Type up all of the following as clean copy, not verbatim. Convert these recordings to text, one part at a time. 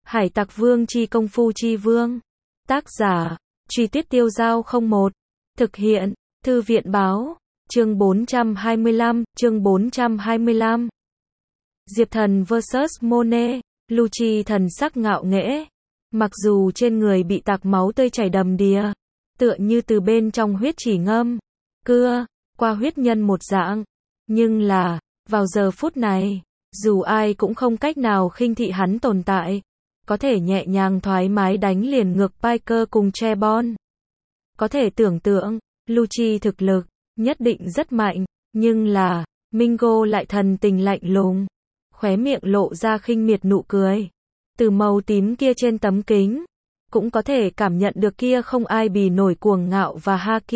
Hải Tặc Vương chi công phu chi vương. Tác giả, Truy Tuyết Tiêu Dao 01. Thực hiện, Thư viện Báo. Chương 425. Diệp Thần vs Monet. Lucci thần sắc ngạo nghễ. Mặc dù trên người bị tạc máu tươi chảy đầm đìa, tựa như từ bên trong huyết chỉ ngâm, cưa, qua huyết nhân một dạng. Nhưng là, vào giờ phút này, dù ai cũng không cách nào khinh thị hắn tồn tại. Có thể nhẹ nhàng thoải mái đánh liền ngược Piker cùng Trebon. Có thể tưởng tượng, Lucci thực lực, nhất định rất mạnh, nhưng là, Mingo lại thần tình lạnh lùng. Khóe miệng lộ ra khinh miệt nụ cười. Từ màu tím kia trên tấm kính, cũng có thể cảm nhận được kia không ai bì nổi cuồng ngạo và haki.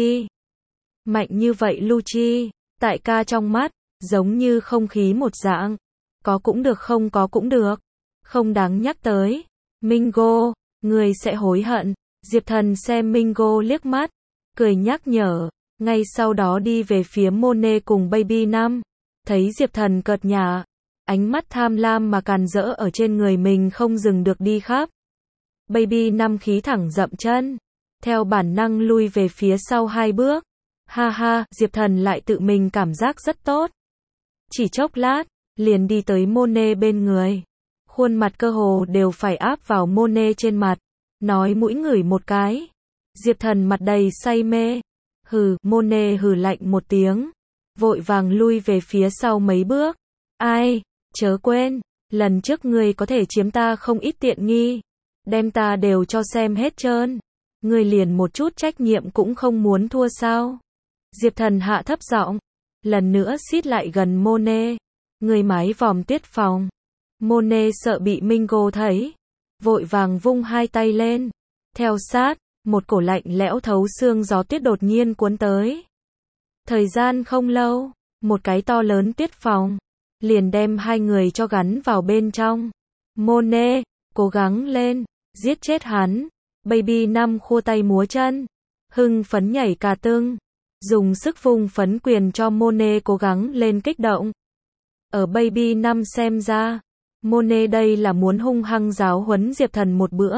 Mạnh như vậy Lucci, tại ca trong mắt, giống như không khí một dạng. Có cũng được không có cũng được. Không đáng nhắc tới. Mingo, người sẽ hối hận. Diệp Thần xem Mingo liếc mắt, cười nhắc nhở, ngay sau đó đi về phía Monet cùng Baby Năm. Thấy Diệp Thần cợt nhả, ánh mắt tham lam mà càn rỡ ở trên người mình không dừng được đi khắp. Baby Năm khí thẳng dậm chân, theo bản năng lui về phía sau 2 bước. Ha ha, Diệp Thần lại tự mình cảm giác rất tốt. Chỉ chốc lát, liền đi tới Monet bên người. Khuôn mặt cơ hồ đều phải áp vào Monet trên mặt. Nói mũi ngửi một cái. Diệp Thần mặt đầy say mê. Hừ, Monet hừ lạnh một tiếng. Vội vàng lui về phía sau mấy bước. Ai, chớ quên, lần trước ngươi có thể chiếm ta không ít tiện nghi. Đem ta đều cho xem hết trơn. Ngươi liền một chút trách nhiệm cũng không muốn thua sao? Diệp Thần hạ thấp giọng. Lần nữa xít lại gần Monet. Người mái vòm tiết phòng. Monet sợ bị Mingo thấy, vội vàng vung 2 tay lên. Theo sát, một cổ lạnh lẽo thấu xương gió tuyết đột nhiên cuốn tới. Thời gian không lâu, một cái to lớn tuyết phòng, liền đem 2 người cho gắn vào bên trong. Monet, cố gắng lên, giết chết hắn. Baby Năm khua tay múa chân, hưng phấn nhảy cà tưng, dùng sức vung phấn quyền cho Monet cố gắng lên kích động. Ở Baby Năm xem ra, Monet đây là muốn hung hăng giáo huấn Diệp Thần một bữa.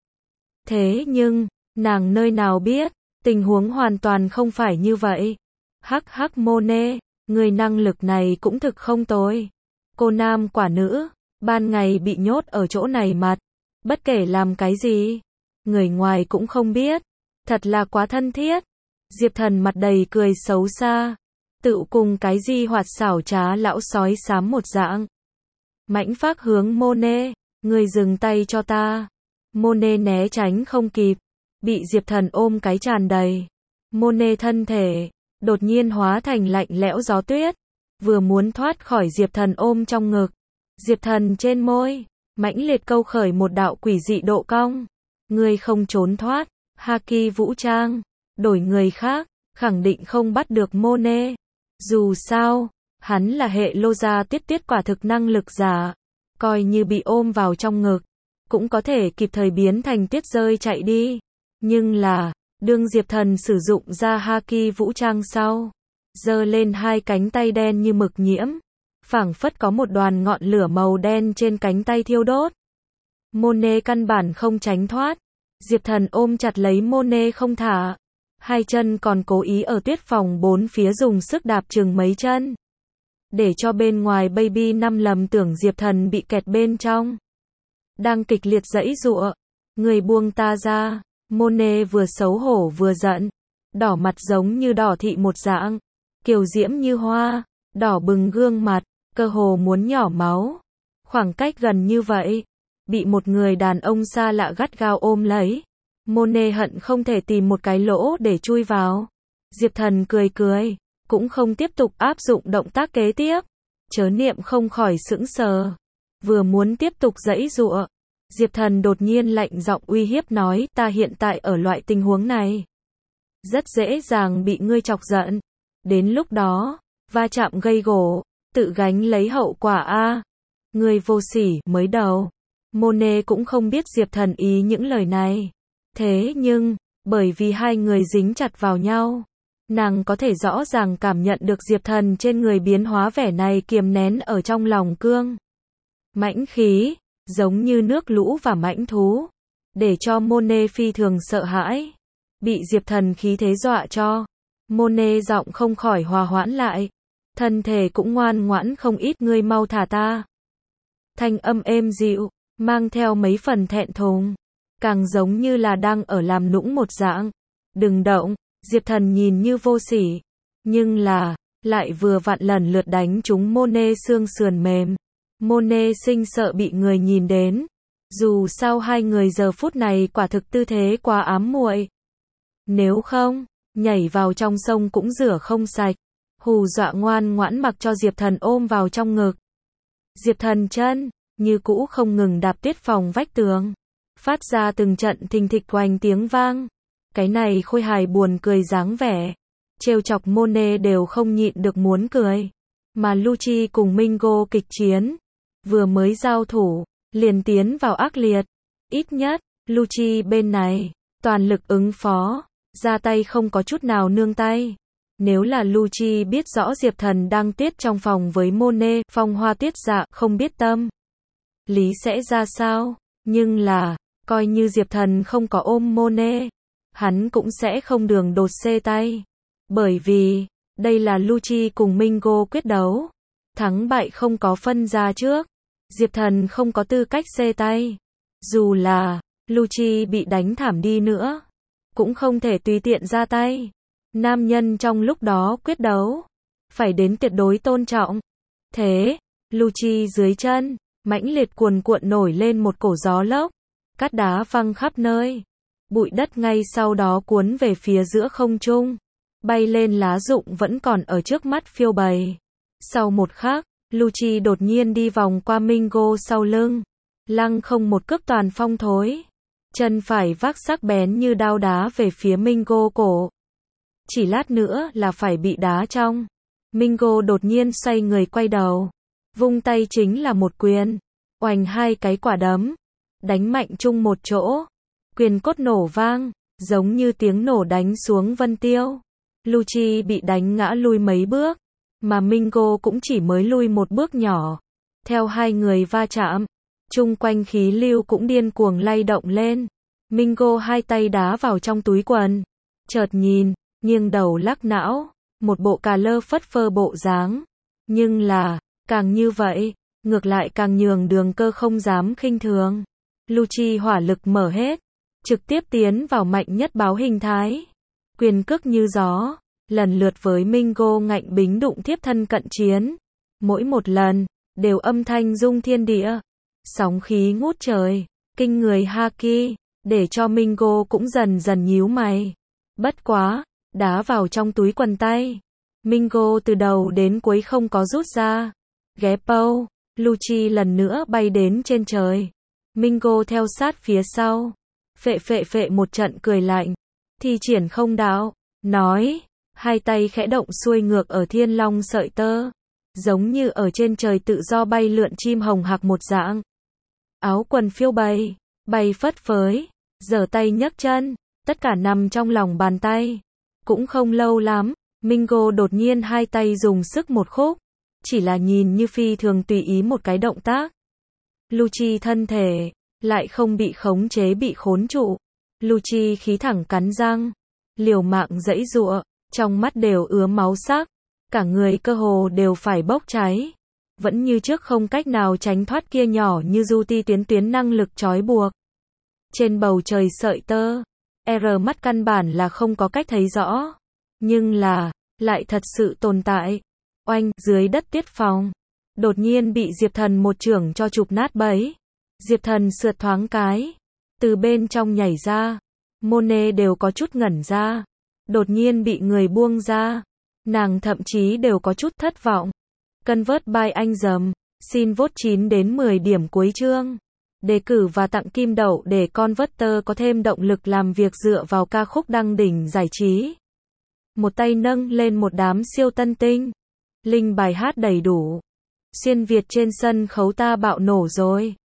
Thế nhưng, nàng nơi nào biết, tình huống hoàn toàn không phải như vậy. Hắc hắc Monet, người năng lực này cũng thực không tồi. Cô nam quả nữ, ban ngày bị nhốt ở chỗ này mặt, bất kể làm cái gì, người ngoài cũng không biết. Thật là quá thân thiết. Diệp Thần mặt đầy cười xấu xa. Tự cùng cái di hoạt xảo trá lão sói xám một dạng. Mãnh phác hướng Monet, người dừng tay cho ta. Monet né tránh không kịp, bị Diệp Thần ôm cái tràn đầy. Monet thân thể, đột nhiên hóa thành lạnh lẽo gió tuyết, vừa muốn thoát khỏi Diệp Thần ôm trong ngực. Diệp Thần trên môi, mãnh liệt câu khởi một đạo quỷ dị độ cong. Người không trốn thoát, haki vũ trang, đổi người khác, khẳng định không bắt được Monet. Dù sao, hắn là hệ lô gia tuyết quả thực năng lực giả. Coi như bị ôm vào trong ngực, cũng có thể kịp thời biến thành tuyết rơi chạy đi. Nhưng là, đương Diệp Thần sử dụng ra haki vũ trang sau, giơ lên 2 cánh tay đen như mực nhiễm, phảng phất có một đoàn ngọn lửa màu đen trên cánh tay thiêu đốt. Monet căn bản không tránh thoát. Diệp Thần ôm chặt lấy Monet không thả. 2 chân còn cố ý ở tuyết phòng 4 phía dùng sức đạp chừng mấy chân. Để cho bên ngoài Baby Năm lầm tưởng Diệp Thần bị kẹt bên trong. Đang kịch liệt giãy giụa. Người buông ta ra. Monet vừa xấu hổ vừa giận. Đỏ mặt giống như đỏ thị một dạng. Kiều diễm như hoa. Đỏ bừng gương mặt. Cơ hồ muốn nhỏ máu. Khoảng cách gần như vậy. Bị một người đàn ông xa lạ gắt gao ôm lấy. Monet hận không thể tìm một cái lỗ để chui vào. Diệp Thần cười cười, cũng không tiếp tục áp dụng động tác kế tiếp. Chớ niệm không khỏi sững sờ. Vừa muốn tiếp tục giãy giụa, Diệp Thần đột nhiên lạnh giọng uy hiếp nói, ta hiện tại ở loại tình huống này, rất dễ dàng bị ngươi chọc giận. Đến lúc đó, va chạm gây gổ, tự gánh lấy hậu quả a. Ngươi vô sỉ, mới đầu. Monet cũng không biết Diệp Thần ý những lời này. Thế nhưng, bởi vì 2 người dính chặt vào nhau, nàng có thể rõ ràng cảm nhận được Diệp Thần trên người biến hóa vẻ này kiềm nén ở trong lòng cương. Mãnh khí, giống như nước lũ và mãnh thú, để cho Monet phi thường sợ hãi. Bị Diệp Thần khí thế dọa cho, Monet giọng không khỏi hòa hoãn lại, thân thể cũng ngoan ngoãn không ít, ngươi mau thả ta. Thanh âm êm dịu, mang theo mấy phần thẹn thùng, càng giống như là đang ở làm nũng một dạng. Đừng động. Diệp Thần nhìn như vô sỉ, nhưng là lại vừa vặn lần lượt đánh trúng Monet xương sườn mềm. Monet sinh sợ bị người nhìn đến. Dù sao hai người giờ phút này quả thực tư thế quá ám muội. Nếu không, nhảy vào trong sông cũng rửa không sạch. Hù dọa ngoan ngoãn mặc cho Diệp Thần ôm vào trong ngực. Diệp Thần chân như cũ không ngừng đạp tiết phòng vách tường, phát ra từng trận thình thịch oanh tiếng vang. Cái này khôi hài buồn cười dáng vẻ, trêu chọc Monet đều không nhịn được muốn cười. Mà Lucci cùng Mingo kịch chiến, vừa mới giao thủ, liền tiến vào ác liệt. Ít nhất, Lucci bên này, toàn lực ứng phó, ra tay không có chút nào nương tay. Nếu là Lucci biết rõ Diệp Thần đang tiết trong phòng với Monet, phong hoa tuyết dạ, không biết tâm lý sẽ ra sao. Nhưng là, coi như Diệp Thần không có ôm Monet, hắn cũng sẽ không đường đột xê tay. Bởi vì, đây là Lucci cùng Mingo quyết đấu. Thắng bại không có phân ra trước. Diệp Thần không có tư cách xê tay. Dù là, Lucci bị đánh thảm đi nữa, cũng không thể tùy tiện ra tay. Nam nhân trong lúc đó quyết đấu, phải đến tuyệt đối tôn trọng. Thế, Lucci dưới chân, mãnh liệt cuồn cuộn nổi lên một cổ gió lốc, cát đá văng khắp nơi. Bụi đất ngay sau đó cuốn về phía giữa không trung, bay lên lá rụng vẫn còn ở trước mắt phiêu bày. Sau một khắc, Lucci đột nhiên đi vòng qua Mingo sau lưng, lăng không một cước toàn phong thối, chân phải vác sắc bén như đao đá về phía Mingo cổ. Chỉ lát nữa là phải bị đá trong. Mingo đột nhiên xoay người quay đầu, vung tay chính là một quyền, oành hai cái quả đấm, đánh mạnh chung một chỗ. Quyền cốt nổ vang, giống như tiếng nổ đánh xuống vân tiêu. Lucci bị đánh ngã lui mấy bước, mà Mingo cũng chỉ mới lui một bước nhỏ. Theo hai người va chạm, chung quanh khí lưu cũng điên cuồng lay động lên. Mingo hai tay đá vào trong túi quần, chợt nhìn, nghiêng đầu lắc não, một bộ cà lơ phất phơ bộ dáng. Nhưng là, càng như vậy, ngược lại càng nhường Đường Cơ không dám khinh thường. Lucci hỏa lực mở hết, trực tiếp tiến vào mạnh nhất báo hình thái. Quyền cước như gió, lần lượt với Mingo ngạnh bính đụng tiếp thân cận chiến. Mỗi một lần, đều âm thanh rung thiên địa. Sóng khí ngút trời, kinh người haki, để cho Mingo cũng dần dần nhíu mày. Bất quá, đá vào trong túi quần tay. Mingo từ đầu đến cuối không có rút ra. Ghé pâu, Lucci lần nữa bay đến trên trời. Mingo theo sát phía sau. Phệ một trận cười lạnh, thi triển không đạo, nói, hai tay khẽ động xuôi ngược ở thiên long sợi tơ, giống như ở trên trời tự do bay lượn chim hồng hạc một dạng. Áo quần phiêu bày, bay phất phới, giở tay nhấc chân, tất cả nằm trong lòng bàn tay. Cũng không lâu lắm, Mingo đột nhiên hai tay dùng sức một khúc, chỉ là nhìn như phi thường tùy ý một cái động tác. Lucci thân thể lại không bị khống chế, bị khốn trụ. Lucci khí thẳng cắn răng, liều mạng giãy giụa, trong mắt đều ứa máu sắc, cả người cơ hồ đều phải bốc cháy. Vẫn như trước không cách nào tránh thoát kia nhỏ như du ti tuyến năng lực trói buộc. Trên bầu trời sợi tơ, mắt căn bản là không có cách thấy rõ, nhưng là, lại thật sự tồn tại. Oanh, dưới đất tiết phòng, đột nhiên bị Diệp Thần một chưởng cho chụp nát bấy. Diệp Thần sượt thoáng cái, từ bên trong nhảy ra. Monet đều có chút ngẩn ra, đột nhiên bị người buông ra. Nàng thậm chí đều có chút thất vọng. Convert by anh dầm, xin vote 9 đến 10 điểm cuối chương. Đề cử và tặng kim đậu để Converter có thêm động lực làm việc dựa vào ca khúc đăng đỉnh giải trí. Một tay nâng lên một đám siêu tân tinh. Link bài hát đầy đủ. Xuyên Việt trên sân khấu ta bạo nổ rồi.